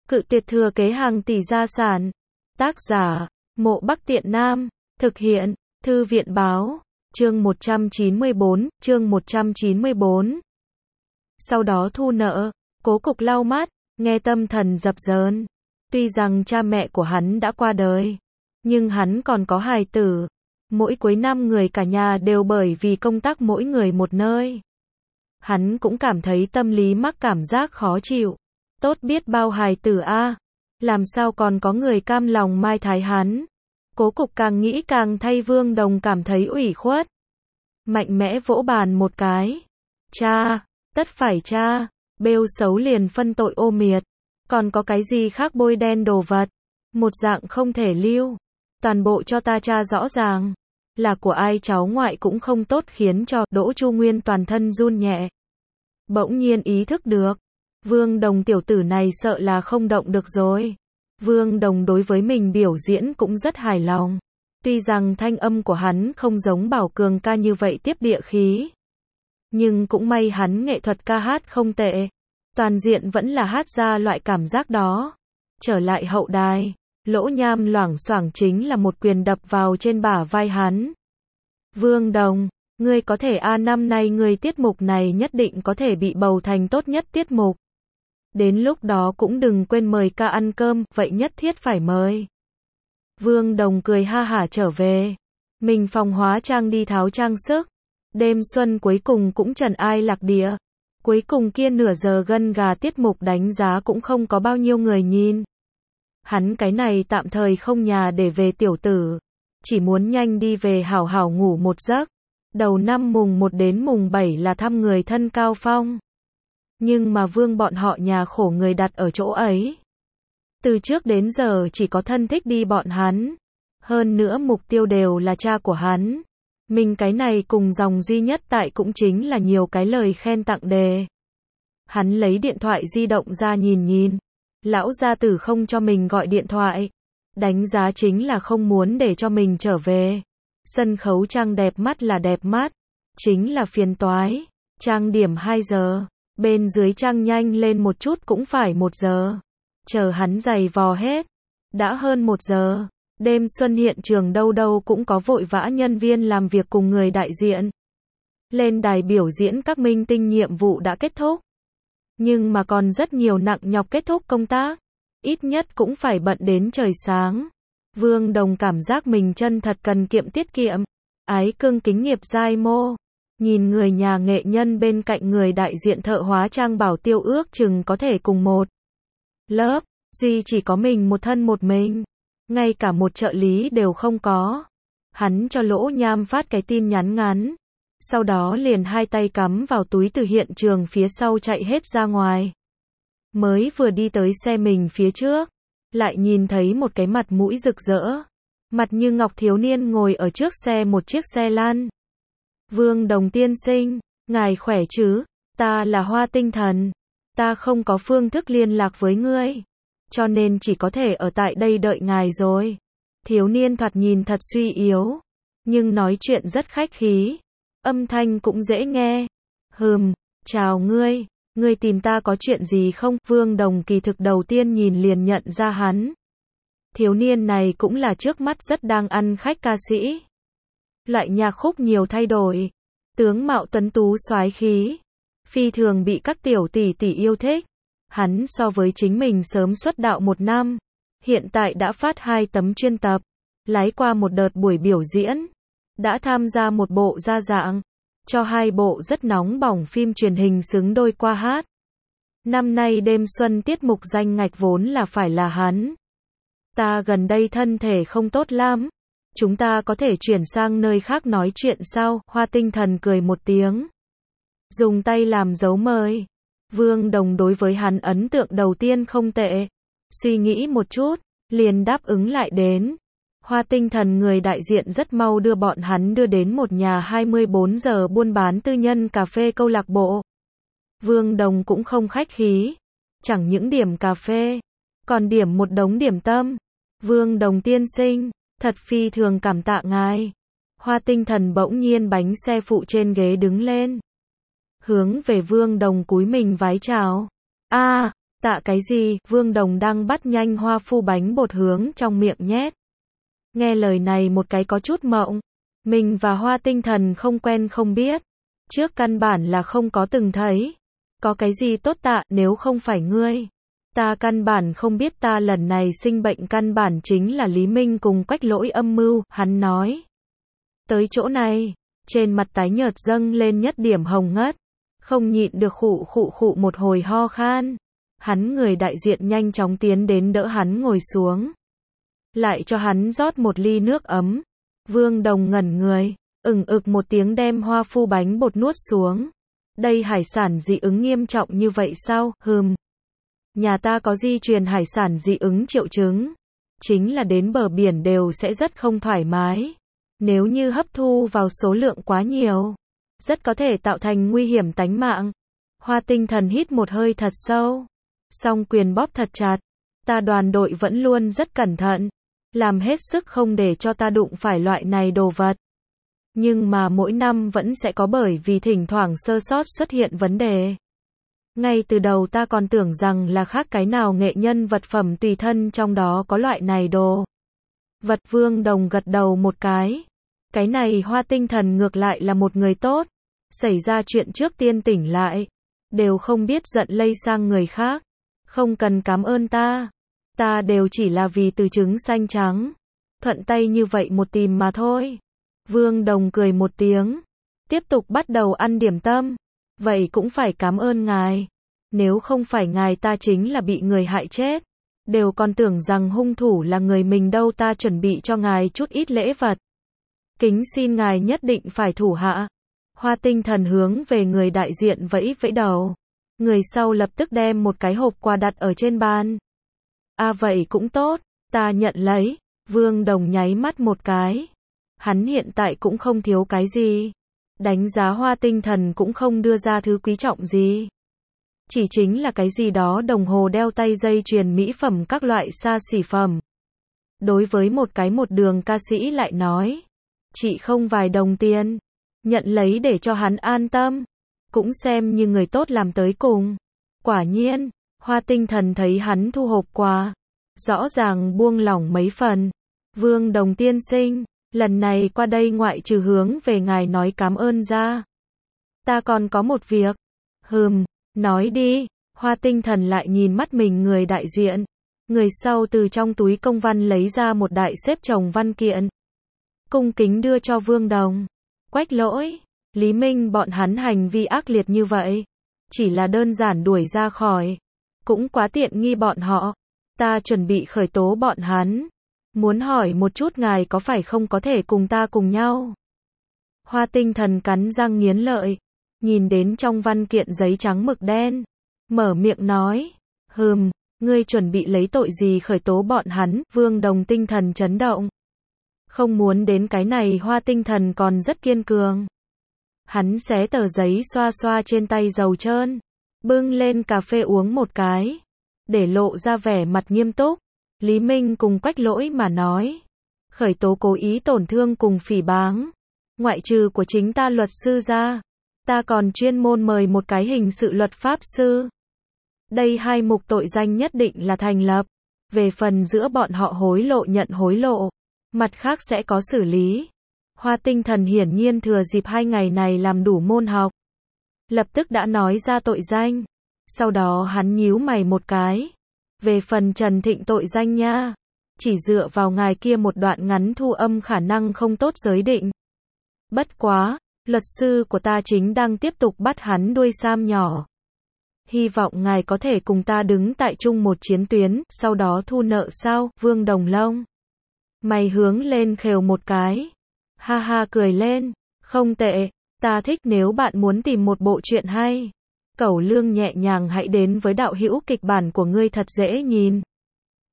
Cự tuyệt thừa kế hàng tỷ gia sản. Tác giả, Mộ Bắc Tiện Nam. Thực hiện, Thư viện báo. Chương 194. Sau đó thu nợ, Cố Cục lau mắt, nghe tâm thần dập dờn. Tuy rằng cha mẹ của hắn đã qua đời, nhưng hắn còn có hài tử. Mỗi cuối năm người cả nhà đều bởi vì công tác mỗi người một nơi. Hắn cũng cảm thấy tâm lý mắc cảm giác khó chịu. Tốt biết bao hài tử a, làm sao còn có người cam lòng mai thái hắn. Cố Cục càng nghĩ càng thay Vương Đồng cảm thấy ủy khuất. Mạnh mẽ vỗ bàn một cái. Cha, tất phải cha, bêu xấu liền phân tội ô miệt. Còn có cái gì khác bôi đen đồ vật. Một dạng không thể lưu. Toàn bộ cho ta tra rõ ràng. Là của ai cháu ngoại cũng không tốt khiến cho Đỗ Chu Nguyên toàn thân run nhẹ. Bỗng nhiên ý thức được. Vương Đồng tiểu tử này sợ là không động được rồi. Vương Đồng đối với mình biểu diễn cũng rất hài lòng. Tuy rằng thanh âm của hắn không giống Bảo Cường ca như vậy tiếp địa khí. Nhưng cũng may hắn nghệ thuật ca hát không tệ. Toàn diện vẫn là hát ra loại cảm giác đó. Trở lại hậu đài, Lỗ Nham loảng xoảng chính là một quyền đập vào trên bả vai hắn. Vương Đồng, ngươi có thể năm nay ngươi tiết mục này nhất định có thể bị bầu thành tốt nhất tiết mục. Đến lúc đó cũng đừng quên mời ca ăn cơm, vậy nhất thiết phải mời. Vương Đồng cười ha hả trở về. Mình phòng hóa trang đi tháo trang sức. Đêm xuân cuối cùng cũng trần ai lạc địa. Cuối cùng kia nửa giờ gân gà tiết mục đánh giá cũng không có bao nhiêu người nhìn. Hắn cái này tạm thời không nhà để về tiểu tử. Chỉ muốn nhanh đi về hảo hảo ngủ một giấc. Đầu năm mùng 1 đến mùng 7 là thăm người thân Cao Phong. Nhưng mà Vương bọn họ nhà khổ người đặt ở chỗ ấy. Từ trước đến giờ chỉ có thân thích đi bọn hắn. Hơn nữa mục tiêu đều là cha của hắn. Mình cái này cùng dòng duy nhất tại cũng chính là nhiều cái lời khen tặng đề. Hắn lấy điện thoại di động ra nhìn. Lão gia tử không cho mình gọi điện thoại. Đánh giá chính là không muốn để cho mình trở về. Sân khấu trang đẹp mắt là đẹp mắt. Chính là phiền toái. Trang điểm 2 giờ. Bên dưới trang nhanh lên một chút cũng phải 1 giờ. Chờ hắn giày vò hết. Đã hơn 1 giờ. Đêm xuân hiện trường đâu đâu cũng có vội vã nhân viên làm việc cùng người đại diện. Lên đài biểu diễn các minh tinh nhiệm vụ đã kết thúc. Nhưng mà còn rất nhiều nặng nhọc kết thúc công tác. Ít nhất cũng phải bận đến trời sáng. Vương Đồng cảm giác mình chân thật cần kiệm tiết kiệm. Ái cưng kính nghiệp giai mô. Nhìn người nhà nghệ nhân bên cạnh người đại diện thợ hóa trang Bảo Tiêu ước chừng có thể cùng một lớp. Duy chỉ có mình một thân một mình. Ngay cả một trợ lý đều không có. Hắn cho Lỗ Nham phát cái tin nhắn ngắn. Sau đó liền hai tay cắm vào túi từ hiện trường phía sau chạy hết ra ngoài. Mới vừa đi tới xe mình phía trước. Lại nhìn thấy một cái mặt mũi rực rỡ. Mặt như ngọc thiếu niên ngồi ở trước xe một chiếc xe lăn. Vương Đồng tiên sinh, ngài khỏe chứ? Ta là Hoa Tinh Thần. Ta không có phương thức liên lạc với ngươi. Cho nên chỉ có thể ở tại đây đợi ngài rồi. Thiếu niên thoạt nhìn thật suy yếu. Nhưng nói chuyện rất khách khí. Âm thanh cũng dễ nghe. Chào ngươi. Ngươi tìm ta có chuyện gì không? Vương Đồng kỳ thực đầu tiên nhìn liền nhận ra hắn. Thiếu niên này cũng là trước mắt rất đang ăn khách ca sĩ. Loại nhạc khúc nhiều thay đổi. Tướng mạo tuấn tú soái khí. Phi thường bị các tiểu tỷ tỷ yêu thích. Hắn so với chính mình sớm xuất đạo 1 năm. Hiện tại đã phát 2 tấm chuyên tập. Lái qua một đợt buổi biểu diễn. Đã tham gia một bộ ra dạng. Cho 2 bộ rất nóng bỏng phim truyền hình xứng đôi qua hát. Năm nay đêm xuân tiết mục danh ngạch vốn là phải là hắn. Ta gần đây thân thể không tốt lắm. Chúng ta có thể chuyển sang nơi khác nói chuyện sau. Hoa Tinh Thần cười một tiếng. Dùng tay làm dấu mời. Vương Đồng đối với hắn ấn tượng đầu tiên không tệ. Suy nghĩ một chút, liền đáp ứng lại đến. Hoa Tinh Thần người đại diện rất mau đưa bọn hắn đưa đến một nhà 24 giờ buôn bán tư nhân cà phê câu lạc bộ. Vương Đồng cũng không khách khí. Chẳng những điểm cà phê, còn điểm một đống điểm tâm. Vương Đồng tiên sinh, thật phi thường cảm tạ ngài. Hoa Tinh Thần bỗng nhiên bánh xe phụ trên ghế đứng lên. Hướng về Vương Đồng cúi mình vái chào. Tạ cái gì, Vương Đồng đang bắt nhanh hoa phu bánh bột hướng trong miệng nhét. Nghe lời này một cái có chút mộng. Mình và Hoa Tinh Thần không quen không biết. Trước căn bản là không có từng thấy. Có cái gì tốt tạ, nếu không phải ngươi. Ta căn bản không biết, ta lần này sinh bệnh căn bản chính là Lý Minh cùng Quách Lỗi âm mưu, hắn nói. Tới chỗ này, trên mặt tái nhợt dâng lên nhất điểm hồng ngất. Không nhịn được khụ khụ khụ một hồi ho khan. Hắn người đại diện nhanh chóng tiến đến đỡ hắn ngồi xuống. Lại cho hắn rót một ly nước ấm. Vương Đồng ngẩn người, ực một tiếng đem hoa phu bánh bột nuốt xuống. Đây hải sản dị ứng nghiêm trọng như vậy sao, Nhà ta có di truyền hải sản dị ứng triệu chứng. Chính là đến bờ biển đều sẽ rất không thoải mái. Nếu như hấp thu vào số lượng quá nhiều, rất có thể tạo thành nguy hiểm tánh mạng. Hoa Tinh Thần hít một hơi thật sâu. Song quyền bóp thật chặt. Ta đoàn đội vẫn luôn rất cẩn thận. Làm hết sức không để cho ta đụng phải loại này đồ vật. Nhưng mà mỗi năm vẫn sẽ có, bởi vì thỉnh thoảng sơ sót xuất hiện vấn đề. Ngay từ đầu ta còn tưởng rằng là khác cái nào nghệ nhân vật phẩm tùy thân trong đó có loại này đồ vật. Vương Đồng gật đầu một cái. Cái này Hoa Tinh Thần ngược lại là một người tốt. Xảy ra chuyện trước tiên tỉnh lại. Đều không biết giận lây sang người khác. Không cần cảm ơn ta. Ta đều chỉ là vì từ trứng xanh trắng. Thuận tay như vậy một tìm mà thôi. Vương Đồng cười một tiếng. Tiếp tục bắt đầu ăn điểm tâm. Vậy cũng phải cảm ơn ngài. Nếu không phải ngài ta chính là bị người hại chết. Đều còn tưởng rằng hung thủ là người mình đâu, ta chuẩn bị cho ngài chút ít lễ vật. Kính xin ngài nhất định phải thủ hạ. Hoa Tinh Thần hướng về người đại diện vẫy vẫy đầu. Người sau lập tức đem một cái hộp quà đặt ở trên bàn. À vậy cũng tốt, ta nhận lấy. Vương Đồng nháy mắt một cái. Hắn hiện tại cũng không thiếu cái gì. Đánh giá Hoa Tinh Thần cũng không đưa ra thứ quý trọng gì. Chỉ chính là cái gì đó đồng hồ đeo tay, dây chuyền, mỹ phẩm, các loại xa xỉ phẩm. Đối với một cái một đường ca sĩ lại nói. Chỉ không vài đồng tiền. Nhận lấy để cho hắn an tâm. Cũng xem như người tốt làm tới cùng. Quả nhiên, Hoa Tinh Thần thấy hắn thu hộp quà. Rõ ràng buông lỏng mấy phần. Vương Đồng tiên sinh, lần này qua đây ngoại trừ hướng về ngài nói cảm ơn ra. Ta còn có một việc. Nói đi. Hoa Tinh Thần lại nhìn mắt mình người đại diện. Người sau từ trong túi công văn lấy ra một đại xếp chồng văn kiện. Cung kính đưa cho Vương Đồng. Quách Lỗi, Lý Minh bọn hắn hành vi ác liệt như vậy. Chỉ là đơn giản đuổi ra khỏi. Cũng quá tiện nghi bọn họ. Ta chuẩn bị khởi tố bọn hắn. Muốn hỏi một chút ngài có phải không có thể cùng ta cùng nhau? Hoa Tinh Thần cắn răng nghiến lợi. Nhìn đến trong văn kiện giấy trắng mực đen. Mở miệng nói. Ngươi chuẩn bị lấy tội gì khởi tố bọn hắn? Vương Đồng tinh thần chấn động. Không muốn đến cái này, Hoa Tinh Thần còn rất kiên cường. Hắn xé tờ giấy xoa xoa trên tay dầu trơn. Bưng lên cà phê uống một cái. Để lộ ra vẻ mặt nghiêm túc. Lý Minh cùng Quách Lỗi mà nói. Khởi tố cố ý tổn thương cùng phỉ báng. Ngoại trừ của chính ta luật sư ra. Ta còn chuyên môn mời một cái hình sự luật pháp sư. Đây hai mục tội danh nhất định là thành lập. Về phần giữa bọn họ hối lộ nhận hối lộ. Mặt khác sẽ có xử lý. Hoa Tinh Thần hiển nhiên thừa dịp 2 ngày này làm đủ môn học. Lập tức đã nói ra tội danh. Sau đó hắn nhíu mày một cái. Về phần Trần Thịnh tội danh nha. Chỉ dựa vào ngài kia một đoạn ngắn thu âm khả năng không tốt giới định. Bất quá, luật sư của ta chính đang tiếp tục bắt hắn đuôi sam nhỏ. Hy vọng ngài có thể cùng ta đứng tại chung một chiến tuyến, sau đó thu nợ sao? Vương Đồng lông mày hướng lên khều một cái. Ha ha cười lên. Không tệ. Ta thích, nếu bạn muốn tìm một bộ truyện hay. Cẩu lương nhẹ nhàng hãy đến với đạo hữu kịch bản của ngươi thật dễ nhìn.